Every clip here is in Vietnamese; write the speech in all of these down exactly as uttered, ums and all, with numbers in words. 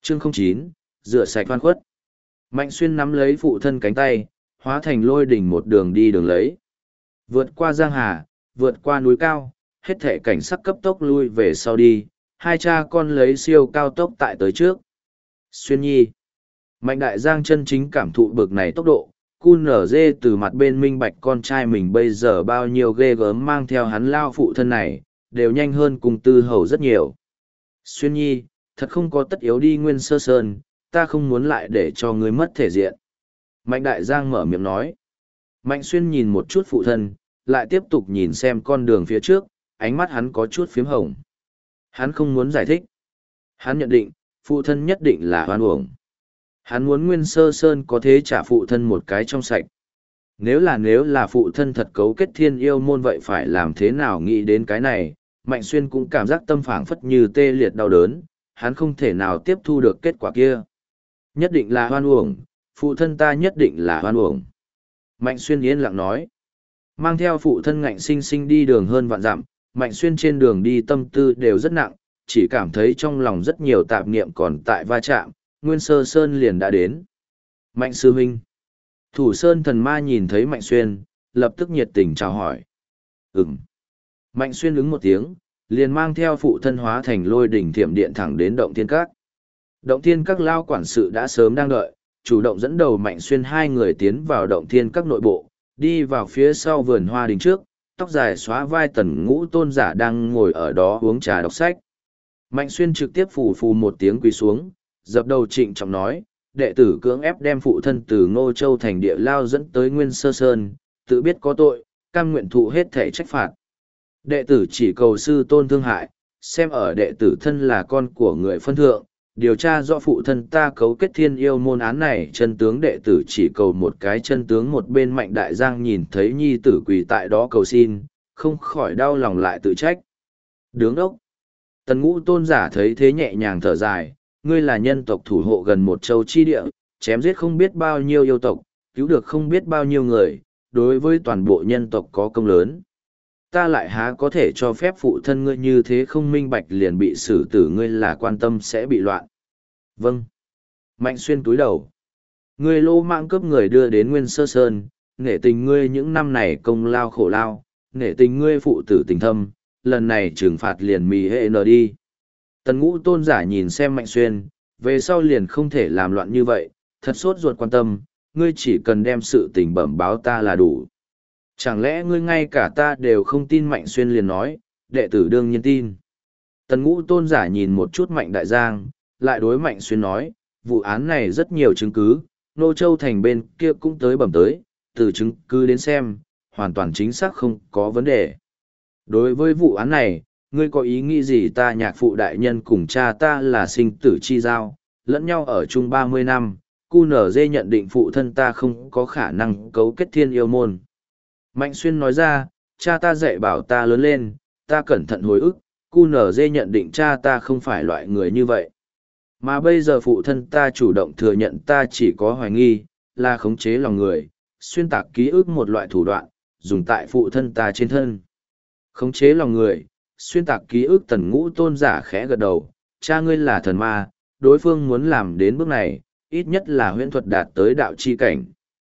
Chương không chín, rửa sạch oan khuất. Mạnh Xuyên nắm lấy phụ thân cánh tay, hóa thành lôi đỉnh một đường đi đường lấy. Vượt qua giang hà, vượt qua núi cao, hết thể cảnh sắc cấp tốc lui về sau đi, hai cha con lấy siêu cao tốc tại tới trước. Xuyên nhi. Mạnh đại giang chân chính cảm thụ bực này tốc độ, cu nở dê từ mặt bên minh bạch con trai mình bây giờ bao nhiêu ghê gớm mang theo hắn lao phụ thân này, đều nhanh hơn cùng tư hầu rất nhiều. Xuyên nhi, thật không có tất yếu đi Nguyên Sơ Sơn, ta không muốn lại để cho ngươi mất thể diện. Mạnh đại giang mở miệng nói. Mạnh Xuyên nhìn một chút phụ thân, lại tiếp tục nhìn xem con đường phía trước, ánh mắt hắn có chút phiếm hồng. Hắn không muốn giải thích. Hắn nhận định, phụ thân nhất định là hoan uổng. Hắn muốn Nguyên Sơ Sơn có thế trả phụ thân một cái trong sạch. Nếu là nếu là phụ thân thật cấu kết thiên yêu môn vậy phải làm thế nào nghĩ đến cái này, Mạnh Xuyên cũng cảm giác tâm phảng phất như tê liệt đau đớn, hắn không thể nào tiếp thu được kết quả kia. Nhất định là hoan uổng, phụ thân ta nhất định là hoan uổng. Mạnh Xuyên yên lặng nói. Mang theo phụ thân ngạnh sinh sinh đi đường hơn vạn dặm, Mạnh Xuyên trên đường đi tâm tư đều rất nặng, chỉ cảm thấy trong lòng rất nhiều tạp niệm còn tại va chạm, Nguyên Sơ Sơn liền đã đến. Mạnh sư huynh. Thủ Sơn thần ma nhìn thấy Mạnh Xuyên, lập tức nhiệt tình chào hỏi. Ừm. Mạnh Xuyên ứng một tiếng, liền mang theo phụ thân hóa thành lôi đỉnh thiểm điện thẳng đến động thiên các. Động thiên các lao quản sự đã sớm đang đợi, chủ động dẫn đầu Mạnh Xuyên hai người tiến vào động thiên các nội bộ, đi vào phía sau vườn hoa đình trước, tóc dài xóa vai Tần Ngũ tôn giả đang ngồi ở đó uống trà đọc sách. Mạnh Xuyên trực tiếp phù phù một tiếng quỳ xuống, dập đầu trịnh trọng nói, đệ tử cưỡng ép đem phụ thân từ Ngô Châu thành địa lao dẫn tới Nguyên Sơ Sơn, tự biết có tội, cam nguyện thụ hết thể trách phạt. Đệ tử chỉ cầu sư tôn thương hại, xem ở đệ tử thân là con của người phân thượng, điều tra rõ phụ thân ta cấu kết thiên yêu môn án này, chân tướng đệ tử chỉ cầu một cái chân tướng. Một bên Mạnh đại giang nhìn thấy nhi tử quỳ tại đó cầu xin, không khỏi đau lòng lại tự trách. Đứng đốc. Tần Ngũ tôn giả thấy thế nhẹ nhàng thở dài, ngươi là nhân tộc thủ hộ gần một châu chi địa, chém giết không biết bao nhiêu yêu tộc, cứu được không biết bao nhiêu người, đối với toàn bộ nhân tộc có công lớn. Ta lại há có thể cho phép phụ thân ngươi như thế không minh bạch liền bị xử tử, ngươi là quan tâm sẽ bị loạn. Vâng. Mạnh Xuyên túi đầu. Ngươi lô mạng cướp người đưa đến Nguyên Sơ Sơn, nể tình ngươi những năm này công lao khổ lao, nể tình ngươi phụ tử tình thâm, lần này trừng phạt liền mì hệ nở đi. Tần Ngũ tôn giả nhìn xem Mạnh Xuyên, về sau liền không thể làm loạn như vậy, thật sốt ruột quan tâm, ngươi chỉ cần đem sự tình bẩm báo ta là đủ. Chẳng lẽ ngươi ngay cả ta đều không tin? Mạnh Xuyên liền nói, đệ tử đương nhiên tin. Tần Ngũ tôn giả nhìn một chút Mạnh đại giang, lại đối Mạnh Xuyên nói, vụ án này rất nhiều chứng cứ, Nô Châu thành bên kia cũng tới bẩm tới, từ chứng cứ đến xem, hoàn toàn chính xác không có vấn đề. Đối với vụ án này, ngươi có ý nghĩ gì? Ta nhạc phụ đại nhân cùng cha ta là sinh tử chi giao, lẫn nhau ở chung ba mươi năm, cu nở dê nhận định phụ thân ta không có khả năng cấu kết thiên yêu môn. Mạnh Xuyên nói ra, cha ta dạy bảo ta lớn lên, ta cẩn thận hồi ức, cu nở dê nhận định cha ta không phải loại người như vậy. Mà bây giờ phụ thân ta chủ động thừa nhận ta chỉ có hoài nghi, là khống chế lòng người, xuyên tạc ký ức một loại thủ đoạn, dùng tại phụ thân ta trên thân. Khống chế lòng người, xuyên tạc ký ức. Tần Ngũ tôn giả khẽ gật đầu, cha ngươi là thần ma, đối phương muốn làm đến bước này, ít nhất là huyễn thuật đạt tới đạo chi cảnh.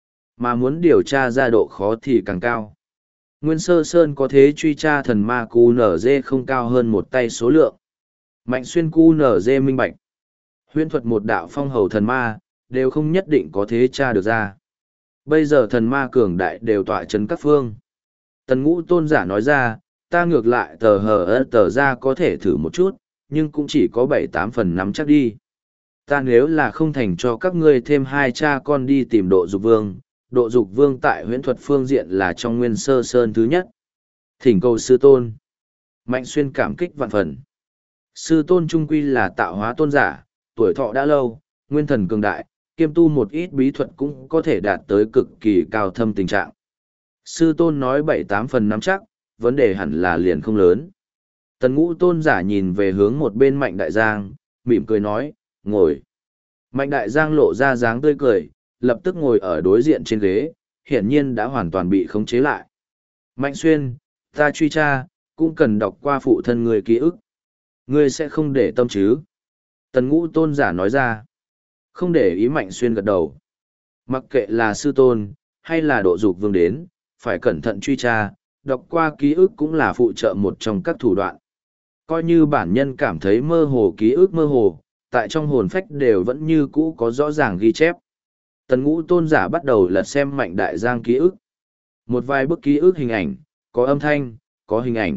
Mà muốn điều tra ra độ khó thì càng cao. Nguyên Sơ Sơn có thế truy tra thần ma cu nở dê không cao hơn một tay số lượng. Mạnh Xuyên cu nở dê minh bạch. Huyễn thuật một đạo phong hầu thần ma, đều không nhất định có thế tra được ra. Bây giờ thần ma cường đại đều tọa chấn các phương. Tần Ngũ tôn giả nói ra, ta ngược lại tờ hờ ơ tờ ra có thể thử một chút, nhưng cũng chỉ có bảy tám phần nắm chắc đi. Ta nếu là không thành cho các ngươi thêm hai cha con đi tìm Độ Dục Vương, Độ Dục Vương tại huyễn thuật phương diện là trong Nguyên Sơ Sơn thứ nhất. Thỉnh cầu sư tôn. Mạnh Xuyên cảm kích vạn phần. Sư tôn trung quy là tạo hóa tôn giả, tuổi thọ đã lâu, nguyên thần cường đại, kiêm tu một ít bí thuật cũng có thể đạt tới cực kỳ cao thâm tình trạng. Sư tôn nói bảy tám phần nắm chắc, vấn đề hẳn là liền không lớn. Tần Ngũ tôn giả nhìn về hướng một bên Mạnh đại giang, mỉm cười nói, ngồi. Mạnh đại giang lộ ra dáng tươi cười, lập tức ngồi ở đối diện trên ghế, hiển nhiên đã hoàn toàn bị khống chế lại. Mạnh Xuyên, ta truy tra, cũng cần đọc qua phụ thân người ký ức. Ngươi sẽ không để tâm chứ? Tần ngũ tôn giả nói ra. Không để ý Mạnh Xuyên gật đầu. Mặc kệ là sư tôn, hay là độ dục vương đến, phải cẩn thận truy tra, đọc qua ký ức cũng là phụ trợ một trong các thủ đoạn. Coi như bản nhân cảm thấy mơ hồ ký ức mơ hồ, tại trong hồn phách đều vẫn như cũ có rõ ràng ghi chép. Tần ngũ tôn giả bắt đầu lật xem Mạnh Đại Giang ký ức. Một vài bức ký ức hình ảnh, có âm thanh, có hình ảnh.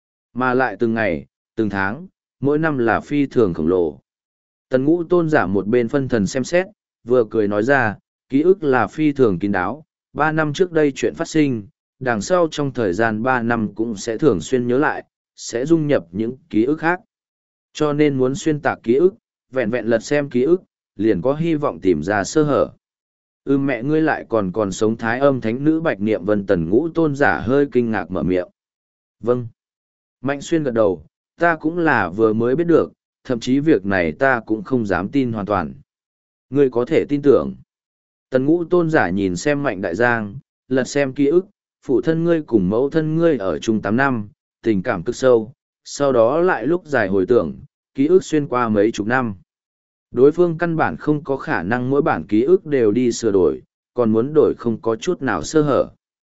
Mà lại từng ngày, từng tháng, mỗi năm là phi thường khổng lồ. Tần ngũ tôn giả một bên phân thần xem xét, vừa cười nói ra, ký ức là phi thường kín đáo. Ba năm trước đây chuyện phát sinh, đằng sau trong thời gian ba năm cũng sẽ thường xuyên nhớ lại, sẽ dung nhập những ký ức khác. Cho nên muốn xuyên tạc ký ức, vẹn vẹn lật xem ký ức, liền có hy vọng tìm ra sơ hở. Ư mẹ ngươi lại còn còn sống thái âm thánh nữ Bạch Niệm Vân. Tần ngũ tôn giả hơi kinh ngạc mở miệng. Vâng. Mạnh Xuyên gật đầu, ta cũng là vừa mới biết được, thậm chí việc này ta cũng không dám tin hoàn toàn. Ngươi có thể tin tưởng. Tần ngũ tôn giả nhìn xem Mạnh Đại Giang, lật xem ký ức, phụ thân ngươi cùng mẫu thân ngươi ở chung tám năm, tình cảm cực sâu, sau đó lại lúc dài hồi tưởng, ký ức xuyên qua mấy chục năm. Đối phương căn bản không có khả năng mỗi bản ký ức đều đi sửa đổi, còn muốn đổi không có chút nào sơ hở.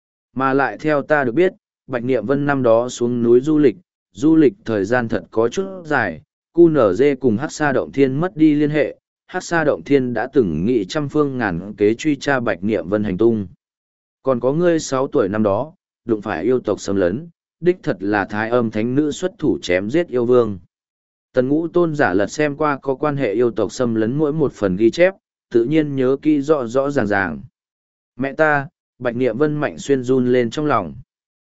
Mà lại theo ta được biết, Bạch Niệm Vân năm đó xuống núi du lịch, du lịch thời gian thật có chút dài, cu nở dê cùng Hắc Sa Động Thiên mất đi liên hệ, Hắc Sa Động Thiên đã từng nghị trăm phương ngàn kế truy tra Bạch Niệm Vân hành tung. Còn có ngươi sáu tuổi năm đó, đụng phải yêu tộc xâm lấn, đích thật là thái âm thánh nữ xuất thủ chém giết yêu vương. Tần ngũ tôn giả lật xem qua có quan hệ yêu tộc xâm lấn mỗi một phần ghi chép, tự nhiên nhớ kỹ rõ rõ ràng ràng. Mẹ ta, Bạch Niệm Vân. Mạnh Xuyên run lên trong lòng.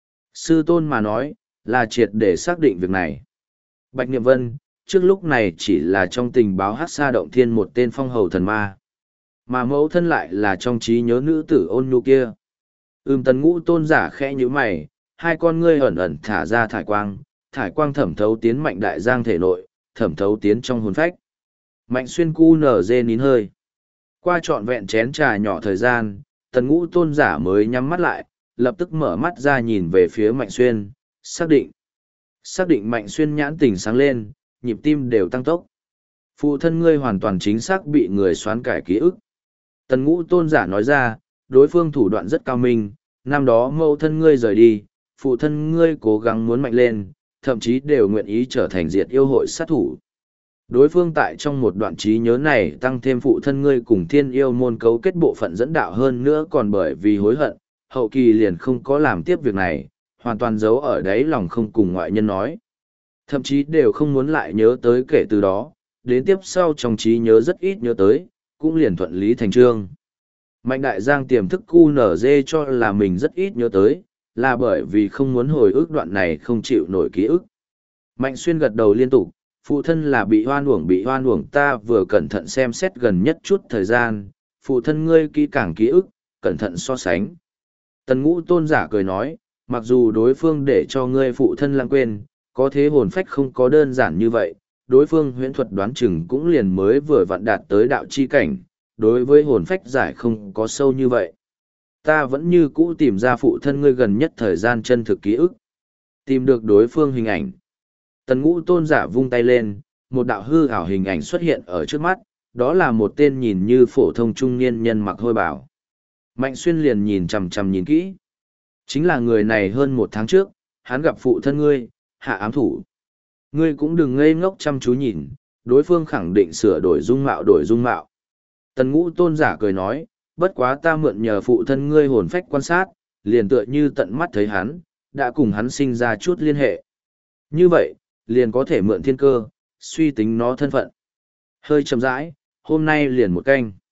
Sư tôn mà nói, là triệt để xác định việc này. Bạch Niệm Vân, trước lúc này chỉ là trong tình báo Hắc Sa Động Thiên một tên phong hầu thần ma. Mà mẫu thân lại là trong trí nhớ nữ tử ôn nhu kia. Ừm tần ngũ tôn giả khẽ như mày, hai con ngươi ẩn ẩn thả ra thải quang, thải quang thẩm thấu tiến Mạnh Đại Giang thể nội, thẩm thấu tiến trong hồn phách. Mạnh Xuyên cu nở dê nín hơi. Qua trọn vẹn chén trà nhỏ thời gian, tần ngũ tôn giả mới nhắm mắt lại, lập tức mở mắt ra nhìn về phía Mạnh Xuyên, xác định. Xác định Mạnh Xuyên nhãn tỉnh sáng lên, nhịp tim đều tăng tốc. Phụ thân ngươi hoàn toàn chính xác bị người xoán cải ký ức. Tần ngũ tôn giả nói ra, đối phương thủ đoạn rất cao minh, năm đó mẫu thân ngươi rời đi, phụ thân ngươi cố gắng muốn mạnh lên, thậm chí đều nguyện ý trở thành diệt yêu hội sát thủ. Đối phương tại trong một đoạn trí nhớ này tăng thêm phụ thân ngươi cùng thiên yêu môn cấu kết bộ phận dẫn đạo hơn nữa còn bởi vì hối hận, hậu kỳ liền không có làm tiếp việc này, hoàn toàn giấu ở đấy lòng không cùng ngoại nhân nói. Thậm chí đều không muốn lại nhớ tới kể từ đó, đến tiếp sau trong trí nhớ rất ít nhớ tới, cũng liền thuận lý thành trương. Mạnh Đại Giang tiềm thức cu nở dê cho là mình rất ít nhớ tới, là bởi vì không muốn hồi ức đoạn này không chịu nổi ký ức. Mạnh Xuyên gật đầu liên tục, phụ thân là bị hoan uổng bị hoan uổng ta vừa cẩn thận xem xét gần nhất chút thời gian, phụ thân ngươi kỹ càng ký ức, cẩn thận so sánh. Tần ngũ tôn giả cười nói, mặc dù đối phương để cho ngươi phụ thân lãng quên, có thế hồn phách không có đơn giản như vậy, đối phương huyễn thuật đoán chừng cũng liền mới vừa vặn đạt tới đạo chi cảnh, đối với hồn phách giải không có sâu như vậy. Ta vẫn như cũ tìm ra phụ thân ngươi gần nhất thời gian chân thực ký ức. Tìm được đối phương hình ảnh. Tần ngũ tôn giả vung tay lên, một đạo hư ảo hình ảnh xuất hiện ở trước mắt, đó là một tên nhìn như phổ thông trung niên nhân mặc hôi bào. Mạnh Xuyên liền nhìn chằm chằm nhìn kỹ. Chính là người này hơn một tháng trước, hắn gặp phụ thân ngươi, hạ ám thủ. Ngươi cũng đừng ngây ngốc chăm chú nhìn, đối phương khẳng định sửa đổi dung mạo đổi dung mạo. Tần ngũ tôn giả cười nói, bất quá ta mượn nhờ phụ thân ngươi hồn phách quan sát, liền tựa như tận mắt thấy hắn, đã cùng hắn sinh ra chút liên hệ. Như vậy, liền có thể mượn thiên cơ, suy tính nó thân phận. Hơi chậm rãi, hôm nay liền một canh.